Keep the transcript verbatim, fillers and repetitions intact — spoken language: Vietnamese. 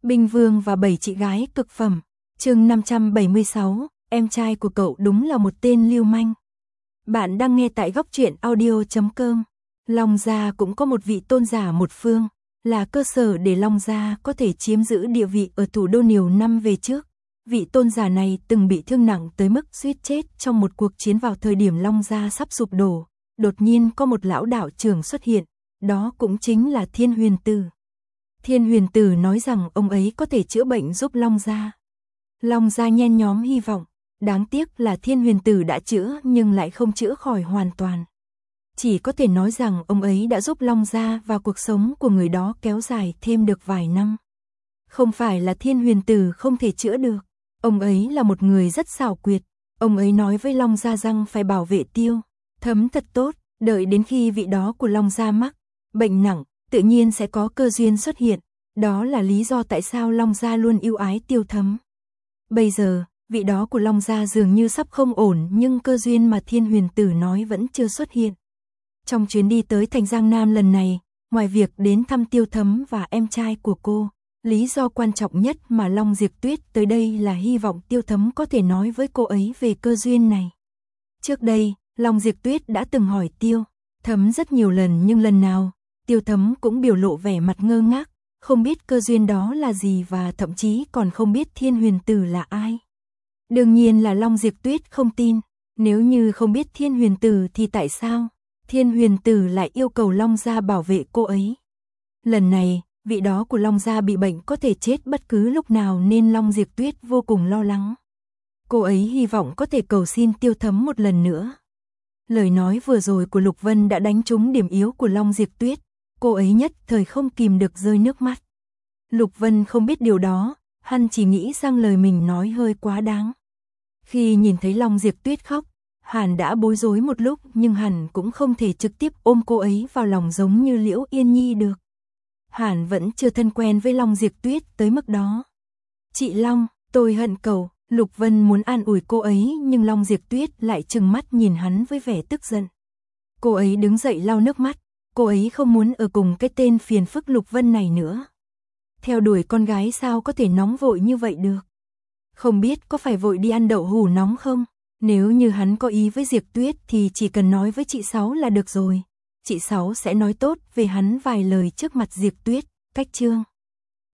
Binh Vương và bảy chị gái cực phẩm. Chương năm trăm bảy mươi sáu, em trai của cậu đúng là một tên lưu manh. Bạn đang nghe tại góc truyện audio chấm com. Long Gia cũng có một vị tôn giả một phương, là cơ sở để Long Gia có thể chiếm giữ địa vị ở thủ đô nhiều năm về trước. Vị tôn giả này từng bị thương nặng tới mức suýt chết trong một cuộc chiến vào thời điểm Long Gia sắp sụp đổ. Đột nhiên có một lão đạo trưởng xuất hiện, đó cũng chính là Thiên Huyền Tử. Thiên Huyền Tử nói rằng ông ấy có thể chữa bệnh giúp Long Gia. Long Gia nhen nhóm hy vọng, đáng tiếc là Thiên Huyền Tử đã chữa nhưng lại không chữa khỏi hoàn toàn. Chỉ có thể nói rằng ông ấy đã giúp Long Gia và cuộc sống của người đó kéo dài thêm được vài năm. Không phải là Thiên Huyền Tử không thể chữa được, ông ấy là một người rất xảo quyệt. Ông ấy nói với Long Gia rằng phải bảo vệ Tiêu Thấm thật tốt, đợi đến khi vị đó của Long Gia mắc bệnh nặng, tự nhiên sẽ có cơ duyên xuất hiện. Đó là lý do tại sao Long Gia luôn yêu ái Tiêu Thấm. Bây giờ, vị đó của Long Gia dường như sắp không ổn, nhưng cơ duyên mà Thiên Huyền Tử nói vẫn chưa xuất hiện. Trong chuyến đi tới thành Giang Nam lần này, ngoài việc đến thăm Tiêu Thấm và em trai của cô, lý do quan trọng nhất mà Long Diệp Tuyết tới đây là hy vọng Tiêu Thấm có thể nói với cô ấy về cơ duyên này. Trước đây, Long Diệp Tuyết đã từng hỏi Tiêu Thấm rất nhiều lần, nhưng lần nào Tiêu Thấm cũng biểu lộ vẻ mặt ngơ ngác, không biết cơ duyên đó là gì và thậm chí còn không biết Thiên Huyền Tử là ai. Đương nhiên là Long Diệp Tuyết không tin, nếu như không biết Thiên Huyền Tử thì tại sao Thiên Huyền Tử lại yêu cầu Long Gia bảo vệ cô ấy. Lần này, vị đó của Long Gia bị bệnh có thể chết bất cứ lúc nào nên Long Diệp Tuyết vô cùng lo lắng. Cô ấy hy vọng có thể cầu xin Tiêu Thấm một lần nữa. Lời nói vừa rồi của Lục Vân đã đánh trúng điểm yếu của Long Diệp Tuyết, cô ấy nhất thời không kìm được rơi nước mắt. Lục Vân không biết điều đó, hắn chỉ nghĩ rằng lời mình nói hơi quá đáng. Khi nhìn thấy Long Diệp Tuyết khóc, hắn đã bối rối một lúc, nhưng hắn cũng không thể trực tiếp ôm cô ấy vào lòng giống như Liễu Yên Nhi được. Hắn vẫn chưa thân quen với Long Diệp Tuyết tới mức đó. Chị Long, tôi hận cậu. Lục Vân muốn an ủi cô ấy, nhưng Long Diệp Tuyết lại trừng mắt nhìn hắn với vẻ tức giận. Cô ấy đứng dậy lau nước mắt, cô ấy không muốn ở cùng cái tên phiền phức Lục Vân này nữa. Theo đuổi con gái sao có thể nóng vội như vậy được? Không biết có phải vội đi ăn đậu hủ nóng không? Nếu như hắn có ý với Diệp Tuyết thì chỉ cần nói với chị Sáu là được rồi. Chị Sáu sẽ nói tốt về hắn vài lời trước mặt Diệp Tuyết. Cách chương